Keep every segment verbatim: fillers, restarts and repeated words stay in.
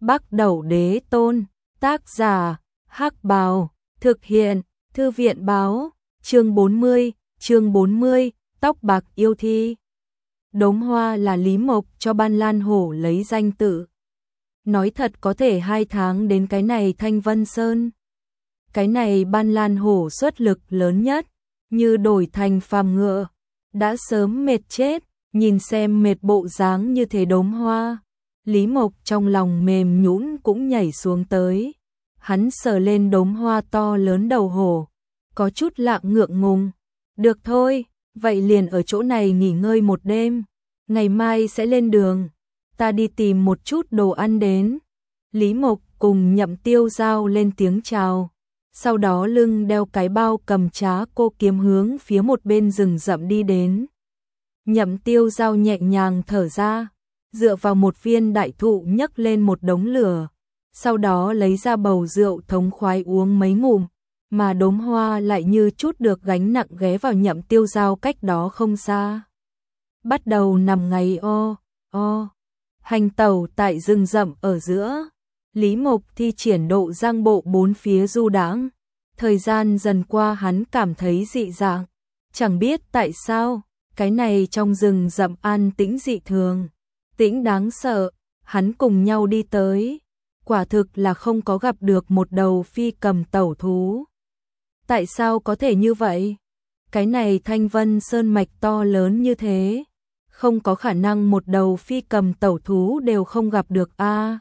Bắc Đẩu Đế Tôn, tác giả, Hắc Bào, thực hiện, Thư viện báo, chương bốn mươi, chương bốn mươi, tóc bạc yêu thi. Đốm hoa là Lý Mộc cho Ban Lan Hổ lấy danh tự. Nói thật có thể hai tháng đến cái này Thanh Vân Sơn. Cái này Ban Lan Hổ xuất lực lớn nhất, như đổi thành phàm ngựa, đã sớm mệt chết, nhìn xem mệt bộ dáng như thế đốm hoa. Lý Mộc trong lòng mềm nhũn cũng nhảy xuống tới. Hắn sờ lên đốm hoa to lớn đầu hổ, có chút lạng ngượng ngùng. Được thôi, vậy liền ở chỗ này nghỉ ngơi một đêm, ngày mai sẽ lên đường. Ta đi tìm một chút đồ ăn đến. Lý Mộc cùng Nhậm Tiêu Giao lên tiếng chào, sau đó lưng đeo cái bao cầm trá cô kiếm hướng phía một bên rừng rậm đi đến. Nhậm Tiêu Giao nhẹ nhàng thở ra, dựa vào một viên đại thụ nhấc lên một đống lửa, sau đó lấy ra bầu rượu thống khoái uống mấy ngụm, mà đốm hoa lại như chút được gánh nặng ghé vào Nhậm Tiêu Giao cách đó không xa. Bắt đầu nằm ngày o, o, hành tẩu tại rừng rậm ở giữa. Lý Mộc thi triển độ giang bộ bốn phía du đãng. Thời gian dần qua hắn cảm thấy dị dạng, chẳng biết tại sao, cái này trong rừng rậm an tĩnh dị thường, tĩnh đáng sợ. Hắn cùng nhau đi tới, quả thực là không có gặp được một đầu phi cầm tẩu thú. Tại sao có thể như vậy? Cái này Thanh Vân Sơn mạch to lớn như thế, không có khả năng một đầu phi cầm tẩu thú đều không gặp được a.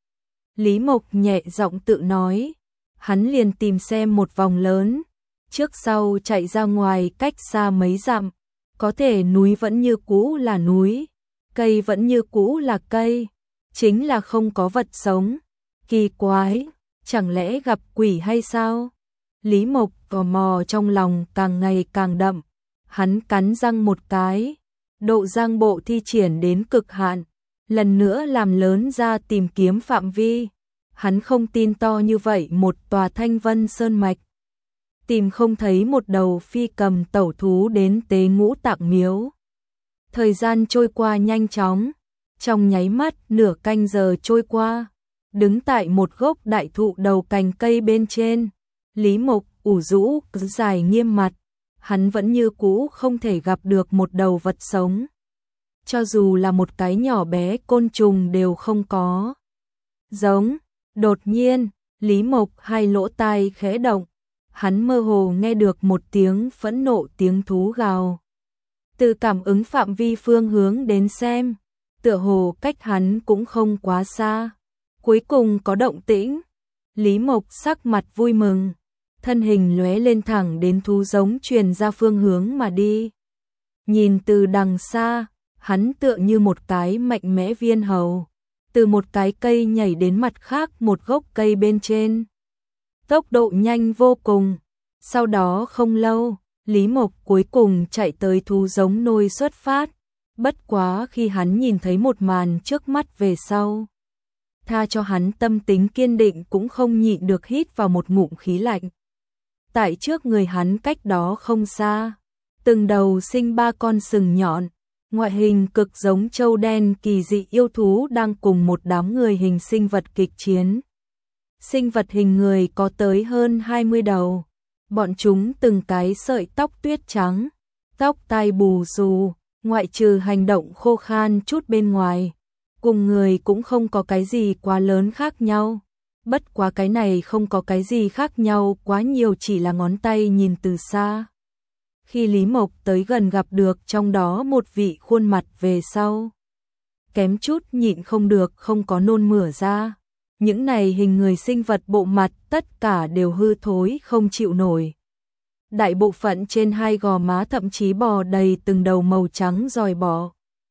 Lý Mộc nhẹ giọng tự nói, hắn liền tìm xem một vòng lớn, trước sau chạy ra ngoài cách xa mấy dặm, có thể núi vẫn như cũ là núi, cây vẫn như cũ là cây, chính là không có vật sống. Kỳ quái, chẳng lẽ gặp quỷ hay sao? Lý Mộc tò mò trong lòng càng ngày càng đậm, hắn cắn răng một cái, độ giang bộ thi triển đến cực hạn, lần nữa làm lớn ra tìm kiếm phạm vi. Hắn không tin to như vậy một tòa Thanh Vân Sơn mạch tìm không thấy một đầu phi cầm tẩu thú đến tế Ngũ Tạng Miếu. Thời gian trôi qua nhanh chóng, trong nháy mắt nửa canh giờ trôi qua, đứng tại một gốc đại thụ đầu cành cây bên trên, Lý Mộc ủ rũ dài nghiêm mặt, hắn vẫn như cũ không thể gặp được một đầu vật sống, cho dù là một cái nhỏ bé côn trùng đều không có. Giống. Đột nhiên, Lý Mộc hai lỗ tai khẽ động, hắn mơ hồ nghe được một tiếng phẫn nộ tiếng thú gào. Từ cảm ứng phạm vi phương hướng đến xem, tựa hồ cách hắn cũng không quá xa. Cuối cùng có động tĩnh, Lý Mộc sắc mặt vui mừng, thân hình lóe lên thẳng đến thú giống truyền ra phương hướng mà đi. Nhìn từ đằng xa, hắn tựa như một cái mạnh mẽ viên hầu, từ một cái cây nhảy đến mặt khác một gốc cây bên trên. Tốc độ nhanh vô cùng, sau đó không lâu, Lý Mộc cuối cùng chạy tới thú giống nôi xuất phát. Bất quá khi hắn nhìn thấy một màn trước mắt về sau, tha cho hắn tâm tính kiên định cũng không nhịn được hít vào một ngụm khí lạnh. Tại trước người hắn cách đó không xa, từng đầu sinh ba con sừng nhọn, ngoại hình cực giống trâu đen kỳ dị yêu thú đang cùng một đám người hình sinh vật kịch chiến. Sinh vật hình người có tới hơn hai mươi đầu, bọn chúng từng cái sợi tóc tuyết trắng, tóc tai bù xù, ngoại trừ hành động khô khan chút bên ngoài, cùng người cũng không có cái gì quá lớn khác nhau. Bất quá cái này không có cái gì khác nhau quá nhiều, chỉ là ngón tay nhìn từ xa. Khi Lý Mộc tới gần gặp được trong đó một vị khuôn mặt về sau, kém chút nhịn không được không có nôn mửa ra. Những này hình người sinh vật bộ mặt tất cả đều hư thối không chịu nổi. Đại bộ phận trên hai gò má thậm chí bò đầy từng đầu màu trắng giòi bọ.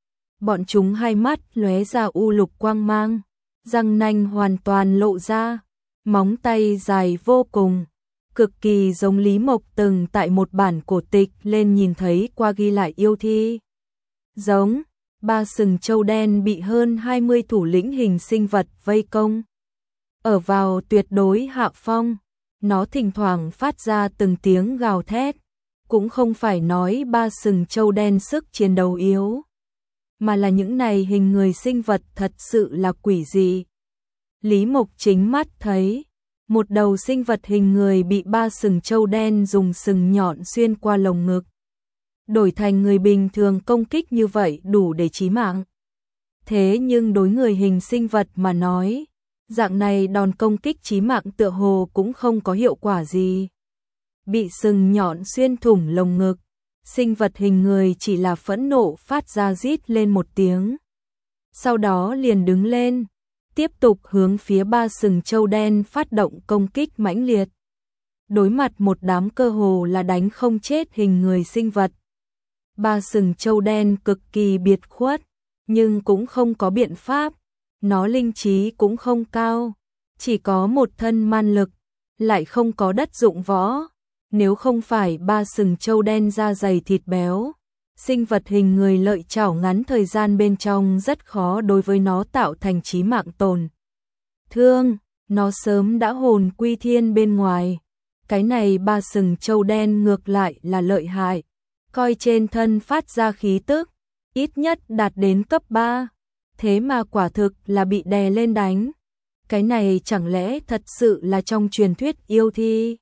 Bọn chúng hai mắt lóe ra u lục quang mang, răng nanh hoàn toàn lộ ra, móng tay dài vô cùng, cực kỳ giống Lý Mộc từng tại một bản cổ tịch lên nhìn thấy qua ghi lại yêu thi. Giống, ba sừng trâu đen bị hơn hai mươi thủ lĩnh hình sinh vật vây công. Ở vào tuyệt đối hạ phong, nó thỉnh thoảng phát ra từng tiếng gào thét, cũng không phải nói ba sừng trâu đen sức chiến đấu yếu, mà là những này hình người sinh vật thật sự là quỷ dị. Lý Mộc chính mắt thấy một đầu sinh vật hình người bị ba sừng trâu đen dùng sừng nhọn xuyên qua lồng ngực. Đổi thành người bình thường công kích như vậy đủ để chí mạng. Thế nhưng đối người hình sinh vật mà nói, dạng này đòn công kích chí mạng tựa hồ cũng không có hiệu quả gì. Bị sừng nhọn xuyên thủng lồng ngực, sinh vật hình người chỉ là phẫn nộ phát ra rít lên một tiếng. Sau đó liền đứng lên, tiếp tục hướng phía ba sừng trâu đen phát động công kích mãnh liệt. Đối mặt một đám cơ hồ là đánh không chết hình người sinh vật. Ba sừng trâu đen cực kỳ biệt khuất, nhưng cũng không có biện pháp. Nó linh trí cũng không cao, chỉ có một thân man lực, lại không có đất dụng võ. Nếu không phải ba sừng trâu đen da dày thịt béo, sinh vật hình người lợi chảo ngắn thời gian bên trong rất khó đối với nó tạo thành chí mạng tổn thương, nó sớm đã hồn quy thiên bên ngoài. Cái này ba sừng trâu đen ngược lại là lợi hại, coi trên thân phát ra khí tức, ít nhất đạt đến cấp ba, thế mà quả thực là bị đè lên đánh. Cái này chẳng lẽ thật sự là trong truyền thuyết yêu thi?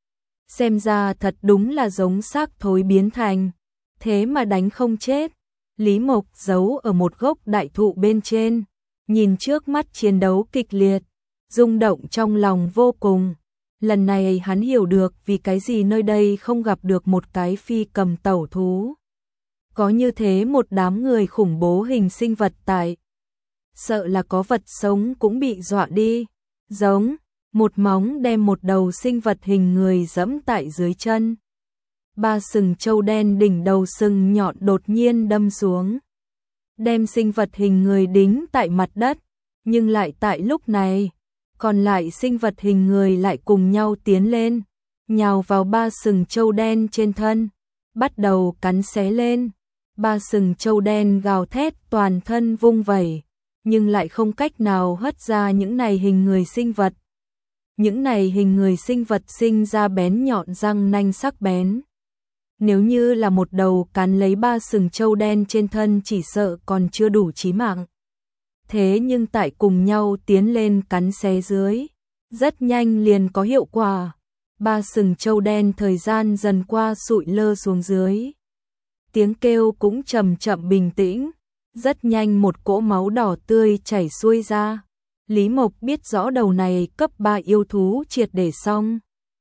Xem ra thật đúng là giống xác thối biến thành, thế mà đánh không chết. Lý Mộc giấu ở một gốc đại thụ bên trên, nhìn trước mắt chiến đấu kịch liệt, rung động trong lòng vô cùng. Lần này hắn hiểu được vì cái gì nơi đây không gặp được một cái phi cầm tẩu thú. Có như thế một đám người khủng bố hình sinh vật tại. Sợ là có vật sống cũng bị dọa đi. Giống, một móng đem một đầu sinh vật hình người giẫm tại dưới chân. Ba sừng trâu đen đỉnh đầu sừng nhọn đột nhiên đâm xuống. Đem sinh vật hình người đính tại mặt đất. Nhưng lại tại lúc này, còn lại sinh vật hình người lại cùng nhau tiến lên, nhào vào ba sừng trâu đen trên thân, bắt đầu cắn xé lên. Ba sừng trâu đen gào thét toàn thân vung vẩy, nhưng lại không cách nào hất ra những này hình người sinh vật. Những này hình người sinh vật sinh ra bén nhọn răng nanh sắc bén. Nếu như là một đầu cắn lấy ba sừng trâu đen trên thân chỉ sợ còn chưa đủ chí mạng. Thế nhưng tại cùng nhau tiến lên cắn xé dưới, rất nhanh liền có hiệu quả. Ba sừng trâu đen thời gian dần qua sụi lơ xuống dưới. Tiếng kêu cũng chậm chậm bình tĩnh, rất nhanh một cỗ máu đỏ tươi chảy xuôi ra. Lý Mộc biết rõ đầu này cấp ba yêu thú triệt để xong.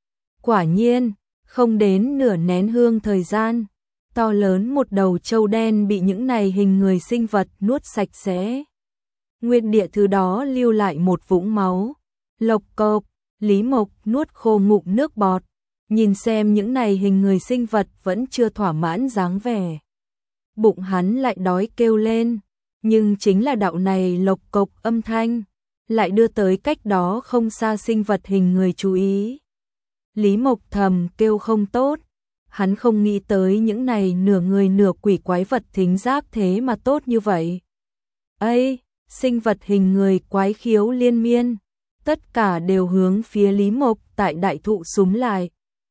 Quả nhiên, không đến nửa nén hương thời gian, to lớn một đầu trâu đen bị những này hình người sinh vật nuốt sạch sẽ. Nguyên địa thứ đó lưu lại một vũng máu. Lộc cộc, Lý Mộc nuốt khô ngụm nước bọt, nhìn xem những này hình người sinh vật vẫn chưa thỏa mãn dáng vẻ. Bụng hắn lại đói kêu lên, nhưng chính là đạo này lộc cộc âm thanh, lại đưa tới cách đó không xa sinh vật hình người chú ý. Lý Mộc thầm kêu không tốt, hắn không nghĩ tới những này nửa người nửa quỷ quái vật thính giác thế mà tốt như vậy. Ây, sinh vật hình người quái khiếu liên miên, tất cả đều hướng phía Lý Mộc tại đại thụ súm lại.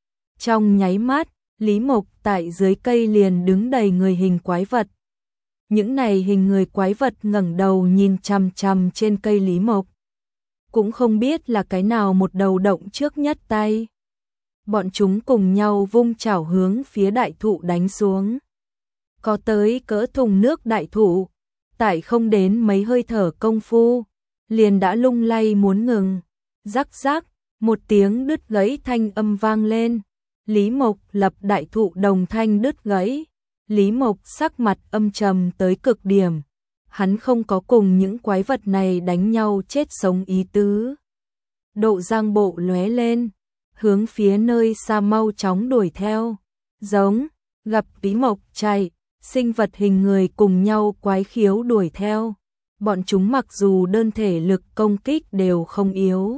Trong nháy mắt, Lý Mộc tại dưới cây liền đứng đầy người hình quái vật. Những này hình người quái vật ngẩng đầu nhìn chằm chằm trên cây Lý Mộc. Cũng không biết là cái nào một đầu động trước nhất tay. Bọn chúng cùng nhau vung chảo hướng phía đại thụ đánh xuống. Có tới cỡ thùng nước đại thụ, tại không đến mấy hơi thở công phu, liền đã lung lay muốn ngừng. Rắc rắc, một tiếng đứt gãy thanh âm vang lên. Lý Mộc lập đại thụ đồng thanh đứt gãy. Lý Mộc sắc mặt âm trầm tới cực điểm. Hắn không có cùng những quái vật này đánh nhau chết sống ý tứ. Độ giang bộ lóe lên, hướng phía nơi xa mau chóng đuổi theo. Giống, gặp Lý Mộc chạy, sinh vật hình người cùng nhau quái khiếu đuổi theo. Bọn chúng mặc dù đơn thể lực công kích đều không yếu,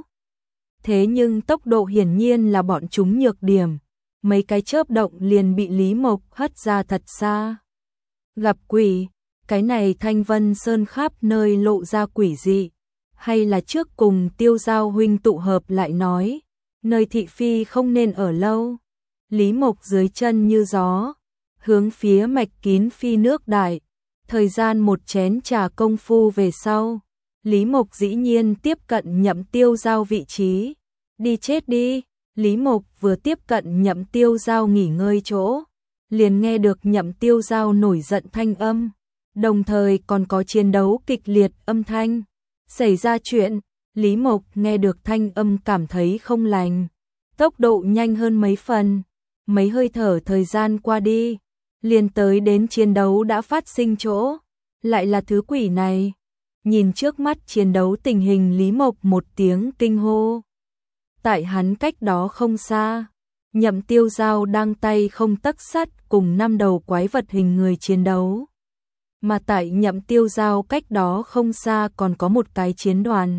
thế nhưng tốc độ hiển nhiên là bọn chúng nhược điểm. Mấy cái chớp động liền bị Lý Mộc hất ra thật xa. Gặp quỷ, cái này Thanh Vân Sơn khắp nơi lộ ra quỷ dị. Hay là trước cùng Tiêu Giao huynh tụ hợp lại nói, nơi thị phi không nên ở lâu. Lý Mộc dưới chân như gió, hướng phía mạch kín phi nước đại. Thời gian một chén trà công phu về sau, Lý Mộc dĩ nhiên tiếp cận Nhậm Tiêu Giao vị trí. Đi chết đi, Lý Mộc vừa tiếp cận Nhậm Tiêu Giao nghỉ ngơi chỗ, liền nghe được Nhậm Tiêu Giao nổi giận thanh âm, đồng thời còn có chiến đấu kịch liệt âm thanh. Xảy ra chuyện, Lý Mộc nghe được thanh âm cảm thấy không lành, tốc độ nhanh hơn mấy phần, mấy hơi thở thời gian qua đi, liền tới đến chiến đấu đã phát sinh chỗ, lại là thứ quỷ này. Nhìn trước mắt chiến đấu tình hình, Lý Mộc một tiếng kinh hô. Tại hắn cách đó không xa, Nhậm Tiêu Giao đang tay không tấc sắt cùng năm đầu quái vật hình người chiến đấu. Mà tại Nhậm Tiêu Giao cách đó không xa còn có một cái chiến đoàn.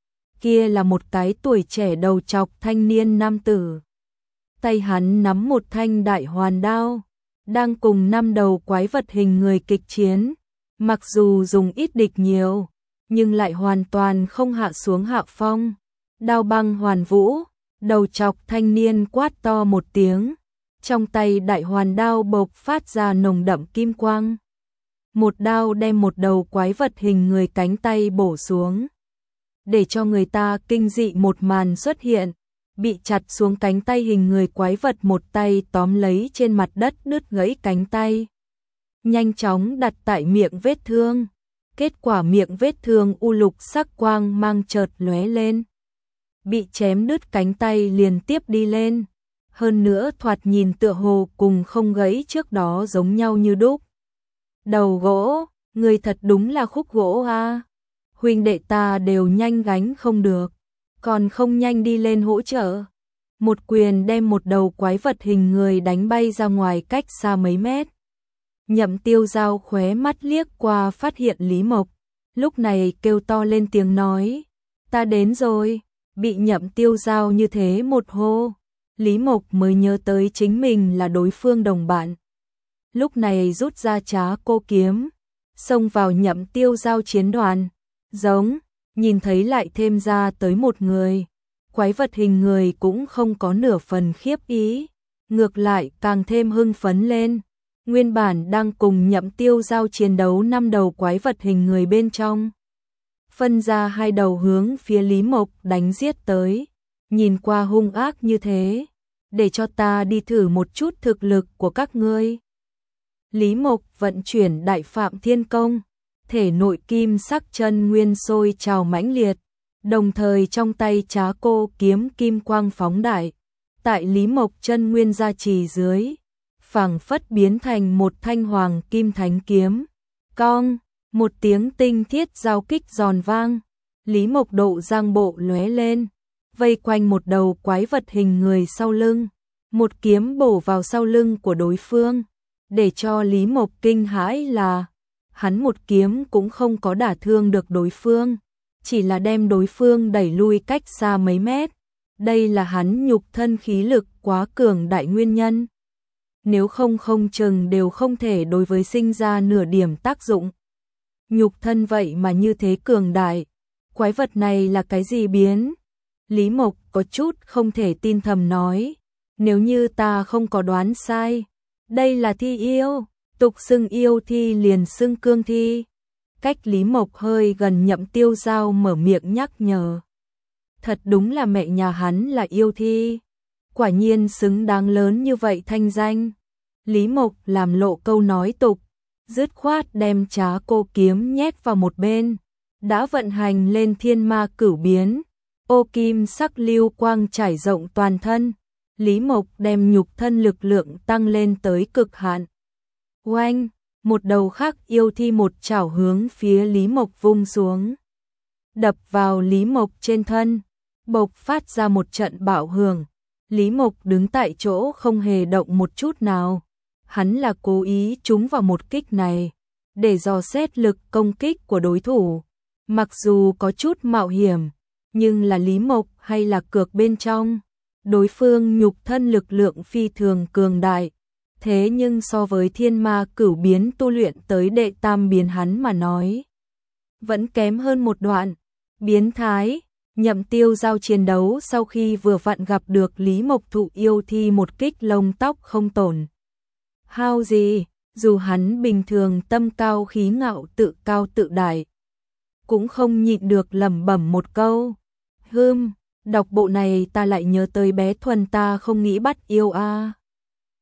Kia là một cái tuổi trẻ đầu trọc thanh niên nam tử. Tay hắn nắm một thanh đại hoàn đao, đang cùng năm đầu quái vật hình người kịch chiến. Mặc dù dùng ít địch nhiều, nhưng lại hoàn toàn không hạ xuống hạ phong. Đao băng hoàn vũ, đầu trọc thanh niên quát to một tiếng, trong tay đại hoàn đao bộc phát ra nồng đậm kim quang. Một đao đem một đầu quái vật hình người cánh tay bổ xuống. Để cho người ta kinh dị một màn xuất hiện, bị chặt xuống cánh tay hình người quái vật một tay tóm lấy trên mặt đất đứt gãy cánh tay. Nhanh chóng đặt tại miệng vết thương. Kết quả miệng vết thương u lục sắc quang mang chợt lóe lên. Bị chém đứt cánh tay liền tiếp đi lên. Hơn nữa thoạt nhìn tựa hồ cùng không gãy trước đó giống nhau như đúc. Đầu gỗ, người thật đúng là khúc gỗ a. Huynh đệ ta đều nhanh gánh không được, còn không nhanh đi lên hỗ trợ. Một quyền đem một đầu quái vật hình người đánh bay ra ngoài cách xa mấy mét. Nhậm Tiêu Giao khóe mắt liếc qua phát hiện Lý Mộc, lúc này kêu to lên tiếng nói, ta đến rồi. Bị Nhậm Tiêu Giao như thế một hô, Lý Mộc mới nhớ tới chính mình là đối phương đồng bạn. Lúc này rút ra trá cô kiếm, xông vào Nhậm Tiêu Giao chiến đoàn, giống, nhìn thấy lại thêm ra tới một người. Quái vật hình người cũng không có nửa phần khiếp ý, ngược lại càng thêm hưng phấn lên. Nguyên bản đang cùng Nhậm Tiêu Giao chiến đấu năm đầu quái vật hình người bên trong, phân ra hai đầu hướng phía Lý Mộc đánh giết tới. Nhìn qua hung ác như thế, để cho ta đi thử một chút thực lực của các ngươi. Lý Mộc vận chuyển Đại Phạm Thiên Công, thể nội kim sắc chân nguyên sôi trào mãnh liệt, đồng thời trong tay trá cô kiếm kim quang phóng đại, tại Lý Mộc chân nguyên gia trì dưới, phảng phất biến thành một thanh hoàng kim thánh kiếm. Cong, một tiếng tinh thiết giao kích giòn vang, Lý Mộc độ giang bộ lóe lên, vây quanh một đầu quái vật hình người sau lưng, một kiếm bổ vào sau lưng của đối phương. Để cho Lý Mộc kinh hãi là, hắn một kiếm cũng không có đả thương được đối phương, chỉ là đem đối phương đẩy lui cách xa mấy mét. Đây là hắn nhục thân khí lực quá cường đại nguyên nhân. Nếu không không chừng đều không thể đối với sinh ra nửa điểm tác dụng. Nhục thân vậy mà như thế cường đại, quái vật này là cái gì biến? Lý Mộc có chút không thể tin thầm nói, nếu như ta không có đoán sai, đây là thi yêu, tục xưng yêu thi liền xưng cương thi. Cách Lý Mộc hơi gần Nhậm Tiêu Giao mở miệng nhắc nhở. Thật đúng là mẹ nhà hắn là yêu thi, quả nhiên xứng đáng lớn như vậy thanh danh. Lý Mộc làm lộ câu nói tục, dứt khoát đem trá cô kiếm nhét vào một bên, đã vận hành lên thiên ma cửu biến, ô kim sắc lưu quang trải rộng toàn thân. Lý Mộc đem nhục thân lực lượng tăng lên tới cực hạn. Oanh, một đầu khác yêu thi một chảo hướng phía Lý Mộc vung xuống, đập vào Lý Mộc trên thân, bộc phát ra một trận bạo hưởng. Lý Mộc đứng tại chỗ không hề động một chút nào. Hắn là cố ý trúng vào một kích này, để dò xét lực công kích của đối thủ. Mặc dù có chút mạo hiểm, nhưng là Lý Mộc hay là cược bên trong. Đối phương nhục thân lực lượng phi thường cường đại, thế nhưng so với thiên ma cửu biến tu luyện tới đệ tam biến hắn mà nói, vẫn kém hơn một đoạn. Biến thái, Nhậm Tiêu Giao chiến đấu sau khi vừa vặn gặp được Lý Mộc thụ yêu thi một kích lông tóc không tổn hao gì, dù hắn bình thường tâm cao khí ngạo tự cao tự đại, cũng không nhịn được lẩm bẩm một câu. Hừm, đọc bộ này ta lại nhớ tới bé Thuần ta không nghĩ bắt yêu a.